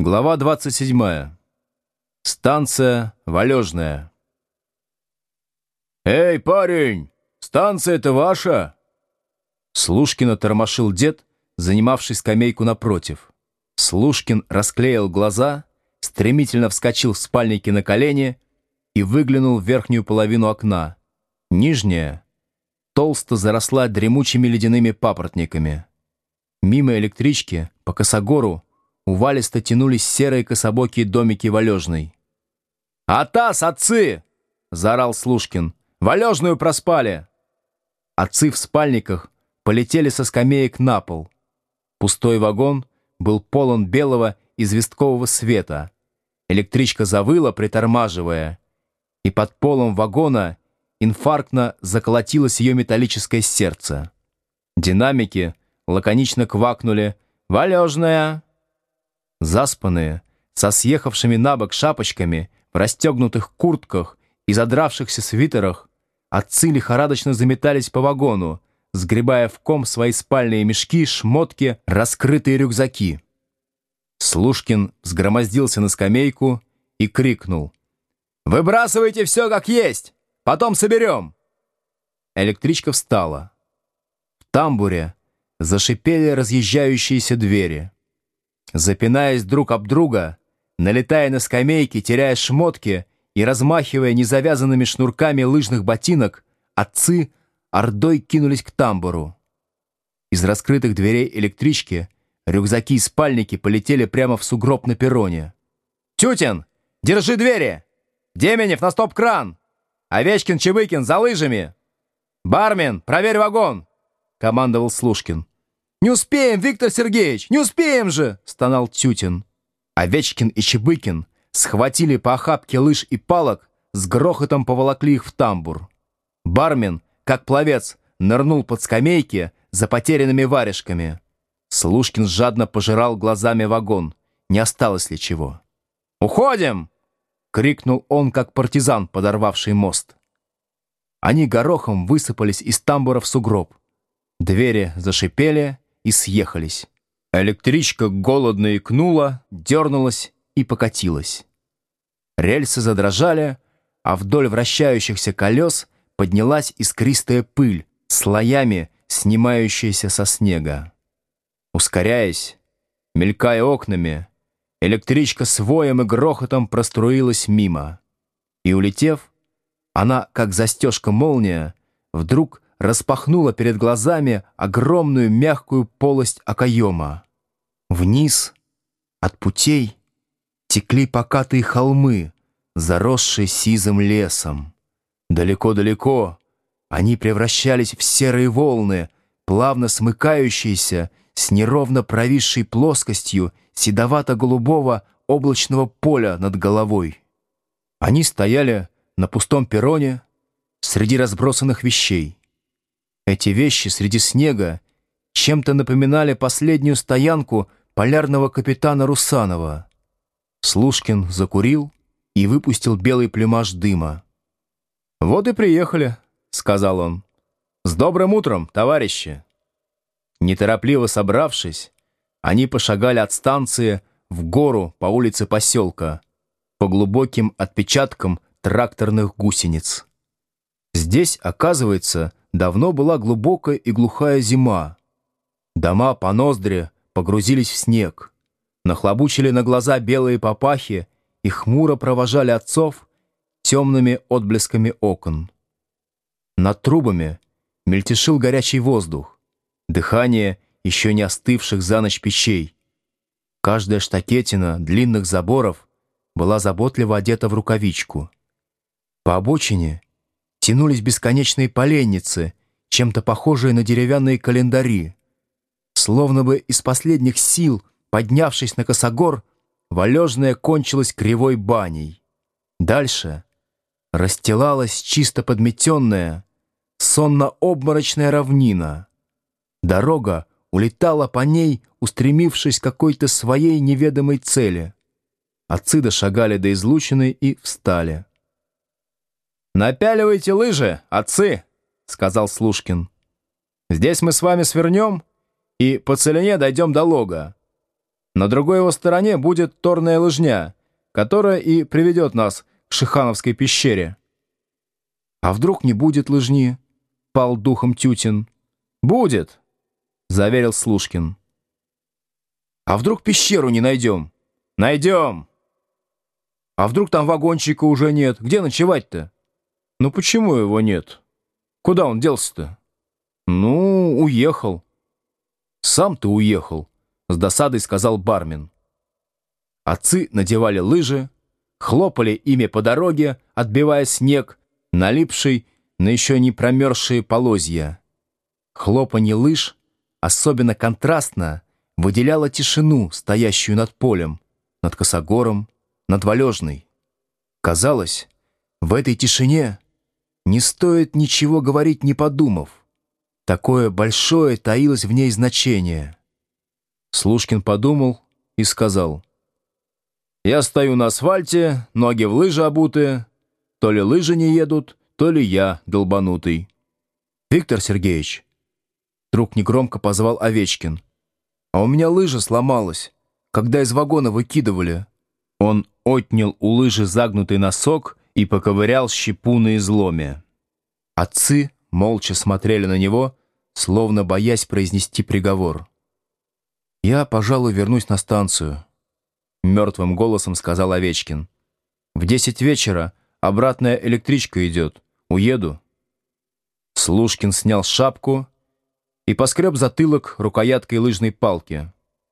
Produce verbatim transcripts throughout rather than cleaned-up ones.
Глава двадцать седьмая. Станция Валежная. «Эй, парень, станция-то ваша?» Слушкина тормошил дед, занимавший скамейку напротив. Слушкин расклеил глаза, стремительно вскочил в спальнике на колени и выглянул в верхнюю половину окна. Нижняя толсто заросла дремучими ледяными папоротниками. Мимо электрички, по косогору, увалисто тянулись серые кособокие домики Валежной. «Атас, отцы!» — заорал Слушкин. «Валежную проспали!» Отцы в спальниках полетели со скамеек на пол. Пустой вагон был полон белого известкового света. Электричка завыла, притормаживая, и под полом вагона инфарктно заколотилось ее металлическое сердце. Динамики лаконично квакнули: «Валежная!» Заспанные, со съехавшими на бок шапочками, в расстегнутых куртках и задравшихся свитерах, отцы лихорадочно заметались по вагону, сгребая в ком свои спальные мешки, шмотки, раскрытые рюкзаки. Слушкин взгромоздился на скамейку и крикнул: «Выбрасывайте все как есть! Потом соберем!» Электричка встала. В тамбуре зашипели разъезжающиеся двери. Запинаясь друг об друга, налетая на скамейки, теряя шмотки и размахивая незавязанными шнурками лыжных ботинок, отцы ордой кинулись к тамбуру. Из раскрытых дверей электрички рюкзаки и спальники полетели прямо в сугроб на перроне. «Тютин, держи двери! Деменев на стоп-кран! Овечкин-Чебыкин за лыжами! Бармен, проверь вагон!» — командовал Слушкин. «Не успеем, Виктор Сергеевич, не успеем же!» — стонал Тютин. Овечкин и Чебыкин схватили по охапке лыж и палок, с грохотом поволокли их в тамбур. Бармен, как пловец, нырнул под скамейки за потерянными варежками. Слушкин жадно пожирал глазами вагон. Не осталось ли чего? «Уходим!» — крикнул он, как партизан, подорвавший мост. Они горохом высыпались из тамбура в сугроб. Двери зашипели и съехались. Электричка голодно икнула, дернулась и покатилась. Рельсы задрожали, а вдоль вращающихся колес поднялась искристая пыль, слоями снимающаяся со снега. Ускоряясь, мелькая окнами, электричка с воем и грохотом проструилась мимо. И, улетев, она, как застежка-молния, вдруг распахнула перед глазами огромную мягкую полость окоема. Вниз, от путей, текли покатые холмы, заросшие сизым лесом. Далеко-далеко они превращались в серые волны, плавно смыкающиеся с неровно провисшей плоскостью седовато-голубого облачного поля над головой. Они стояли на пустом перроне среди разбросанных вещей. Эти вещи среди снега чем-то напоминали последнюю стоянку полярного капитана Русанова. Слушкин закурил и выпустил белый плюмаж дыма. «Вот и приехали», — сказал он. «С добрым утром, товарищи!» Неторопливо собравшись, они пошагали от станции в гору по улице поселка, по глубоким отпечаткам тракторных гусениц. Здесь, оказывается, давно была глубокая и глухая зима. Дома по ноздри погрузились в снег, нахлобучили на глаза белые папахи и хмуро провожали отцов темными отблесками окон. Над трубами мельтешил горячий воздух, дыхание еще не остывших за ночь печей. Каждая штакетина длинных заборов была заботливо одета в рукавичку. По обочине тянулись бесконечные поленницы, чем-то похожие на деревянные календари. Словно бы из последних сил, поднявшись на косогор, Валежная кончилась кривой баней. Дальше расстилалась чисто подметенная, сонно-обморочная равнина. Дорога улетала по ней, устремившись к какой-то своей неведомой цели. Отцы дошагали до излучины и встали. «Напяливайте лыжи, отцы!» — сказал Слушкин. «Здесь мы с вами свернем и по целине дойдем до лога. На другой его стороне будет торная лыжня, которая и приведет нас к Шихановской пещере. А вдруг не будет лыжни? Пал духом Тютин. Будет, заверил Слушкин. А вдруг пещеру не найдем? Найдем. А вдруг там вагончика уже нет? Где ночевать-то? Ну почему его нет? Куда он делся-то? Ну, уехал. Сам ты уехал, с досадой сказал бармен. Отцы надевали лыжи, хлопали ими по дороге, отбивая снег, налипший на еще не промерзшие полозья. Хлопанье лыж особенно контрастно выделяло тишину, стоящую над полем, над косогором, над Валежной. Казалось, в этой тишине не стоит ничего говорить, не подумав. Такое большое таилось в ней значение. Слушкин подумал и сказал: «Я стою на асфальте, ноги в лыжи обуты. То ли лыжи не едут, то ли я долбанутый». «Виктор Сергеевич», — вдруг негромко позвал Овечкин, «а у меня лыжа сломалась, когда из вагона выкидывали». Он отнял у лыжи загнутый носок и поковырял щепу на изломе. Отцы молча смотрели на него, словно боясь произнести приговор. «Я, пожалуй, вернусь на станцию», — мертвым голосом сказал Овечкин. «В десять вечера обратная электричка идет. Уеду». Слушкин снял шапку и поскреб затылок рукояткой лыжной палки.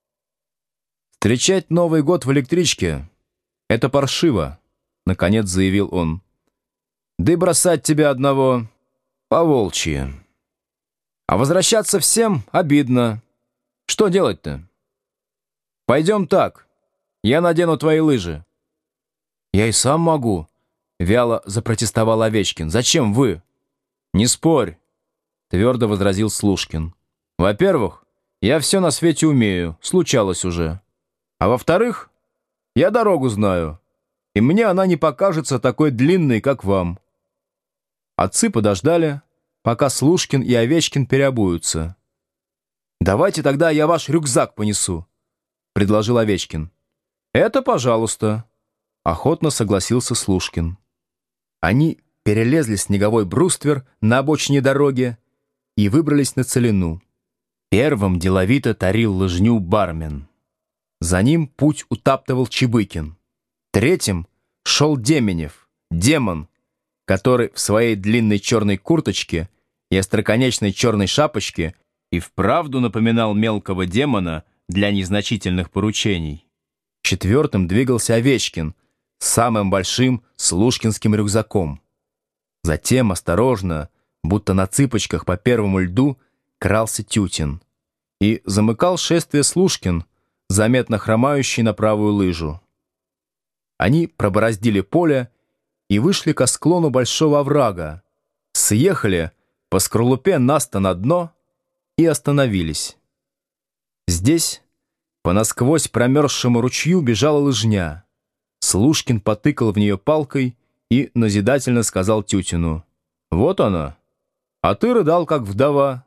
«Встречать Новый год в электричке — это паршиво», — наконец заявил он. «Да и бросать тебя одного по-волчьи. А возвращаться всем обидно. Что делать-то? Пойдем так. Я надену твои лыжи». «Я и сам могу», — вяло запротестовал Овечкин. «Зачем вы?» «Не спорь», — твердо возразил Слушкин. «Во-первых, я все на свете умею, случалось уже. А во-вторых, я дорогу знаю, и мне она не покажется такой длинной, как вам». Отцы подождали, пока Слушкин и Овечкин переобуются. «Давайте тогда я ваш рюкзак понесу», — предложил Овечкин. «Это пожалуйста», — охотно согласился Слушкин. Они перелезли снеговой бруствер на обочине дороги и выбрались на целину. Первым деловито тарил лыжню бармен. За ним путь утаптывал Чебыкин. Третьим шел Деменев, демон, который в своей длинной черной курточке и остроконечной черной шапочке и вправду напоминал мелкого демона для незначительных поручений. Четвертым двигался Овечкин с самым большим слушкинским рюкзаком. Затем осторожно, будто на цыпочках по первому льду, крался Тютин. И замыкал шествие Слушкин, заметно хромающий на правую лыжу. Они пробороздили поле и вышли ко склону большого оврага, съехали по скорлупе наста на дно и остановились. Здесь по насквозь промерзшему ручью бежала лыжня. Слушкин потыкал в нее палкой и назидательно сказал Тютину: «Вот она, а ты рыдал, как вдова».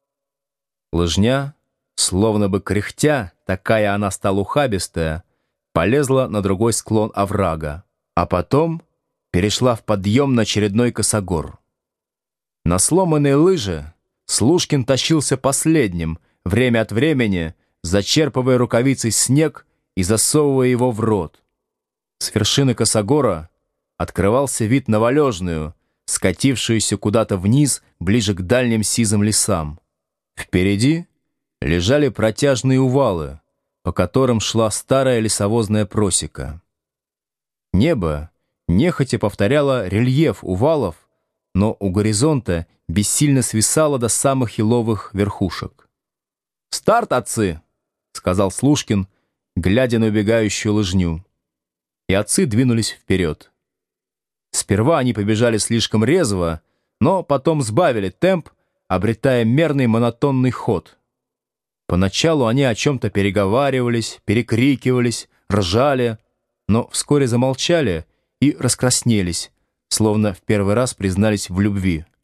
Лыжня, словно бы кряхтя, такая она стала ухабистая, полезла на другой склон оврага, а потом перешла в подъем на очередной косогор. На сломанной лыже Слушкин тащился последним, время от времени зачерпывая рукавицей снег и засовывая его в рот. С вершины косогора открывался вид на Валежную, скатившуюся куда-то вниз, ближе к дальним сизым лесам. Впереди лежали протяжные увалы, по которым шла старая лесовозная просека. Небо нехотя повторяло рельеф увалов, но у горизонта бессильно свисало до самых еловых верхушек. «Старт, отцы!» — сказал Слушкин, глядя на убегающую лыжню. И отцы двинулись вперед. Сперва они побежали слишком резво, но потом сбавили темп, обретая мерный монотонный ход. Поначалу они о чем-то переговаривались, перекрикивались, ржали, но вскоре замолчали и раскраснелись, словно в первый раз признались в любви.